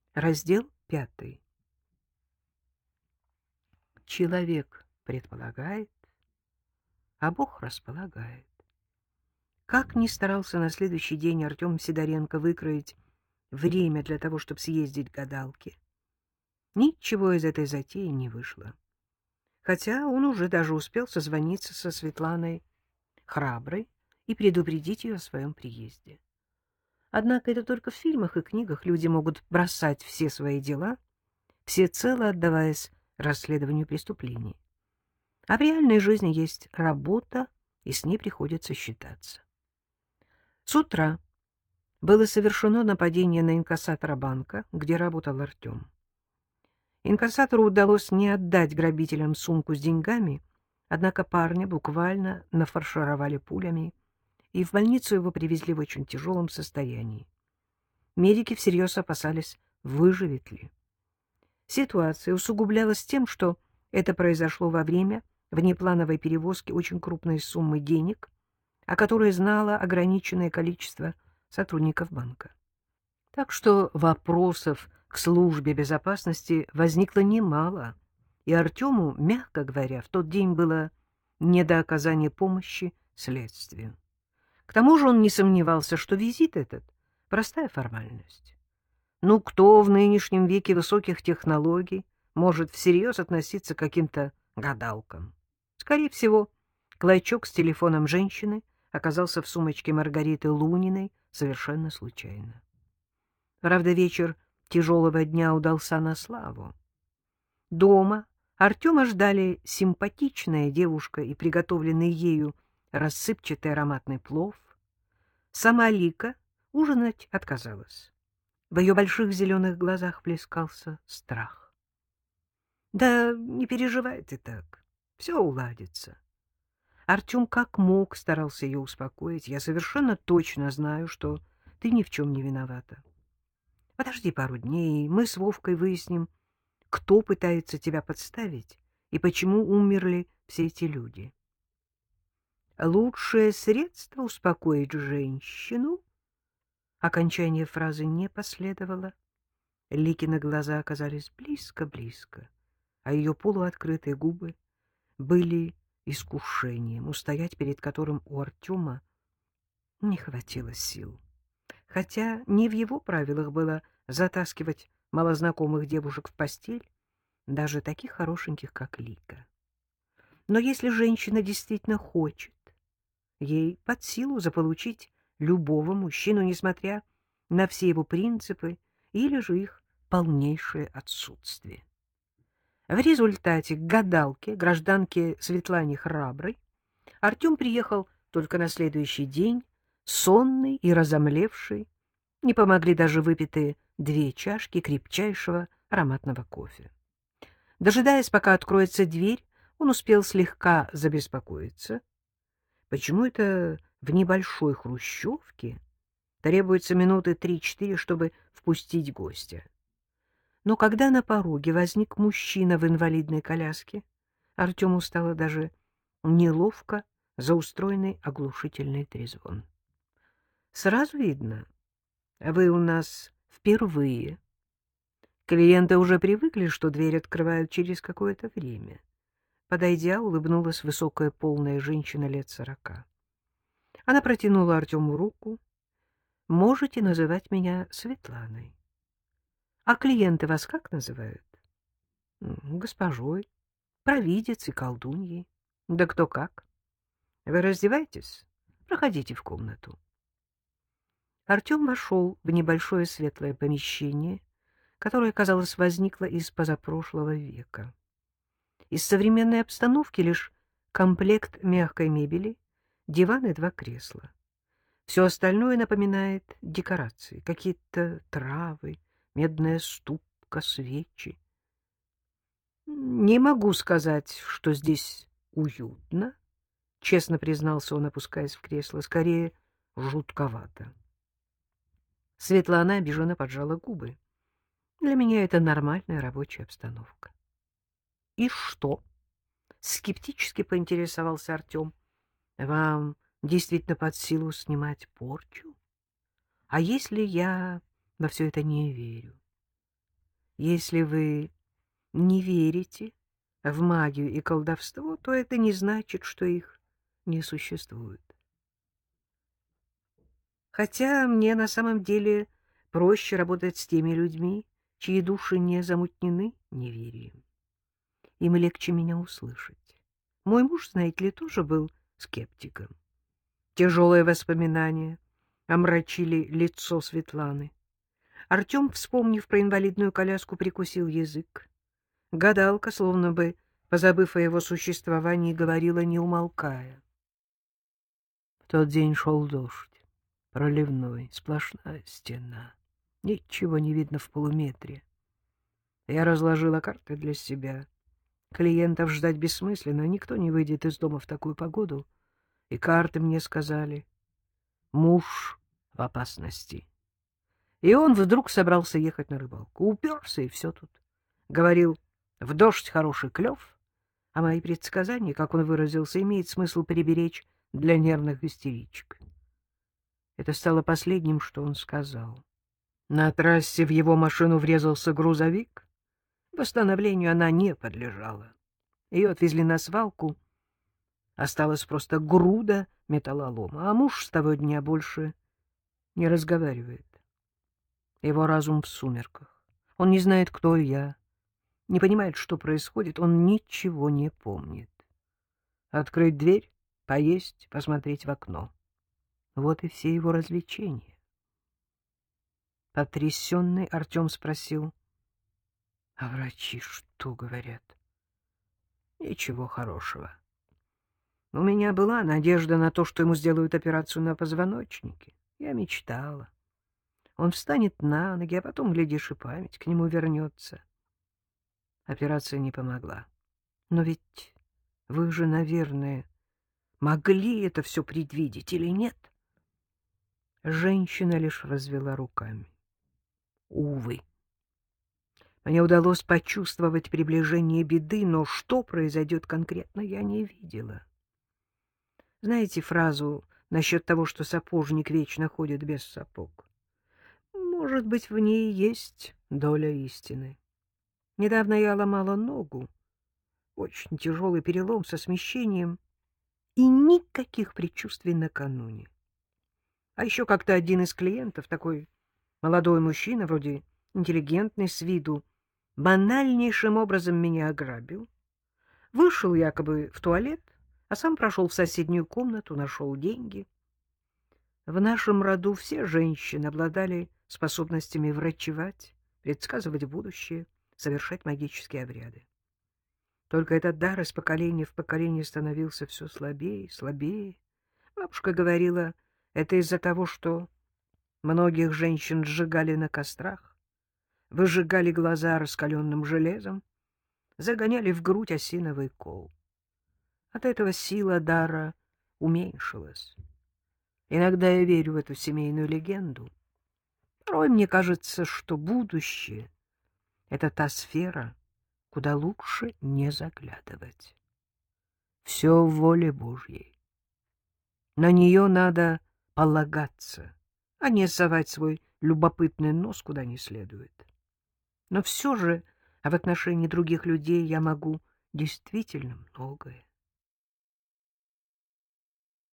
Раздел 5. Человек предполагает, а Бог располагает. Как ни старался на следующий день Артем Сидоренко выкроить время для того, чтобы съездить к гадалке, ничего из этой затеи не вышло. Хотя он уже даже успел созвониться со Светланой Храброй и предупредить ее о своем приезде. Однако это только в фильмах и книгах люди могут бросать все свои дела, всецело отдаваясь расследованию преступлений. А в реальной жизни есть работа, и с ней приходится считаться. С утра было совершено нападение на инкассатора банка, где работал Артем. Инкассатору удалось не отдать грабителям сумку с деньгами, однако парня буквально нафаршировали пулями, и в больницу его привезли в очень тяжелом состоянии. Медики всерьез опасались, выживет ли. Ситуация усугублялась тем, что это произошло во время внеплановой перевозки очень крупной суммы денег, о которой знало ограниченное количество сотрудников банка. Так что вопросов к службе безопасности возникло немало, и Артему, мягко говоря, в тот день было не до оказания помощи следствию. К тому же он не сомневался, что визит этот — простая формальность. Ну, кто в нынешнем веке высоких технологий может всерьез относиться к каким-то гадалкам? Скорее всего, клочок с телефоном женщины оказался в сумочке Маргариты Луниной совершенно случайно. Правда, вечер тяжелого дня удался на славу. Дома Артема ждали симпатичная девушка и приготовленный ею рассыпчатый ароматный плов. Сама Лика ужинать отказалась. В ее больших зеленых глазах плескался страх. — Да не переживай ты так, все уладится. Артем как мог старался ее успокоить. Я совершенно точно знаю, что ты ни в чем не виновата. Подожди пару дней, мы с Вовкой выясним, кто пытается тебя подставить и почему умерли все эти люди. Лучшее средство успокоить женщину. Окончание фразы не последовало. Ликины глаза оказались близко-близко, а ее полуоткрытые губы были искушением, устоять перед которым у Артема не хватило сил. Хотя не в его правилах было затаскивать малознакомых девушек в постель, даже таких хорошеньких, как Лика. Но если женщина действительно хочет, ей под силу заполучить любого мужчину, несмотря на все его принципы или же их полнейшее отсутствие. В результате к гадалке, гражданке Светлане Храброй, Артем приехал только на следующий день, сонный и разомлевший. Не помогли даже выпитые 2 чашки крепчайшего ароматного кофе. Дожидаясь, пока откроется дверь, он успел слегка забеспокоиться. Почему это в небольшой хрущевке требуется минуты 3-4, чтобы впустить гостя? Но когда на пороге возник мужчина в инвалидной коляске, Артему стало даже неловко за устроенный оглушительный трезвон. — Сразу видно, вы у нас впервые. Клиенты уже привыкли, что дверь открывают через какое-то время. Подойдя, улыбнулась высокая полная женщина лет 40. Она протянула Артему руку. — Можете называть меня Светланой. — А клиенты вас как называют? — Госпожой, провидицей, колдуньей. Да кто как. Вы раздеваетесь? Проходите в комнату. Артем вошел в небольшое светлое помещение, которое, казалось, возникло из позапрошлого века. Из современной обстановки лишь комплект мягкой мебели, диван и 2 кресла. Все остальное напоминает декорации, какие-то травы, медная ступка, свечи. Не могу сказать, что здесь уютно, честно признался он, опускаясь в кресло, скорее жутковато. Светлана обиженно поджала губы. Для меня это нормальная рабочая обстановка. — И что? — скептически поинтересовался Артем. — Вам действительно под силу снимать порчу? А если я во все это не верю? Если вы не верите в магию и колдовство, то это не значит, что их не существует. Хотя мне на самом деле проще работать с теми людьми, чьи души не замутнены неверием. Им легче меня услышать. Мой муж, знаете ли, тоже был скептиком. Тяжелые воспоминания омрачили лицо Светланы. Артем, вспомнив про инвалидную коляску, прикусил язык. Гадалка, словно бы позабыв о его существовании, говорила, не умолкая. В тот день шел дождь, проливной, сплошная стена. Ничего не видно в полуметре. Я разложила карты для себя. Клиентов ждать бессмысленно, никто не выйдет из дома в такую погоду. И карты мне сказали: муж в опасности. И он вдруг собрался ехать на рыбалку. Уперся, и все тут. Говорил, в дождь хороший клев, а мои предсказания, как он выразился, имеет смысл приберечь для нервных истеричек. Это стало последним, что он сказал. На трассе в его машину врезался грузовик. Восстановлению она не подлежала. Ее отвезли на свалку. Осталась просто груда металлолома, а муж с того дня больше не разговаривает. Его разум в сумерках. Он не знает, кто я, не понимает, что происходит, он ничего не помнит. Открыть дверь, поесть, посмотреть в окно. Вот и все его развлечения. Потрясенный Артем спросил: а врачи что говорят? Ничего хорошего. У меня была надежда на то, что ему сделают операцию на позвоночнике. Я мечтала. Он встанет на ноги, а потом, глядишь, и память к нему вернется. Операция не помогла. Но ведь вы же, наверное, могли это все предвидеть или нет? Женщина лишь развела руками. Увы. Мне удалось почувствовать приближение беды, но что произойдет конкретно, я не видела. Знаете фразу насчет того, что сапожник вечно ходит без сапог? Может быть, в ней есть доля истины. Недавно я ломала ногу, очень тяжелый перелом со смещением, и никаких предчувствий накануне. А еще как-то один из клиентов, такой молодой мужчина, вроде интеллигентный с виду, банальнейшим образом меня ограбил. Вышел якобы в туалет, а сам прошел в соседнюю комнату, нашел деньги. В нашем роду все женщины обладали способностями врачевать, предсказывать будущее, совершать магические обряды. Только этот дар из поколения в поколение становился все слабее и слабее. Бабушка говорила, это из-за того, что многих женщин сжигали на кострах, выжигали глаза раскаленным железом, загоняли в грудь осиновый кол. От этого сила дара уменьшилась. Иногда я верю в эту семейную легенду. Порой мне кажется, что будущее — это та сфера, куда лучше не заглядывать. Все в воле Божьей. На нее надо полагаться, а не совать свой любопытный нос куда не следует. Но все же в отношении других людей я могу действительно многое.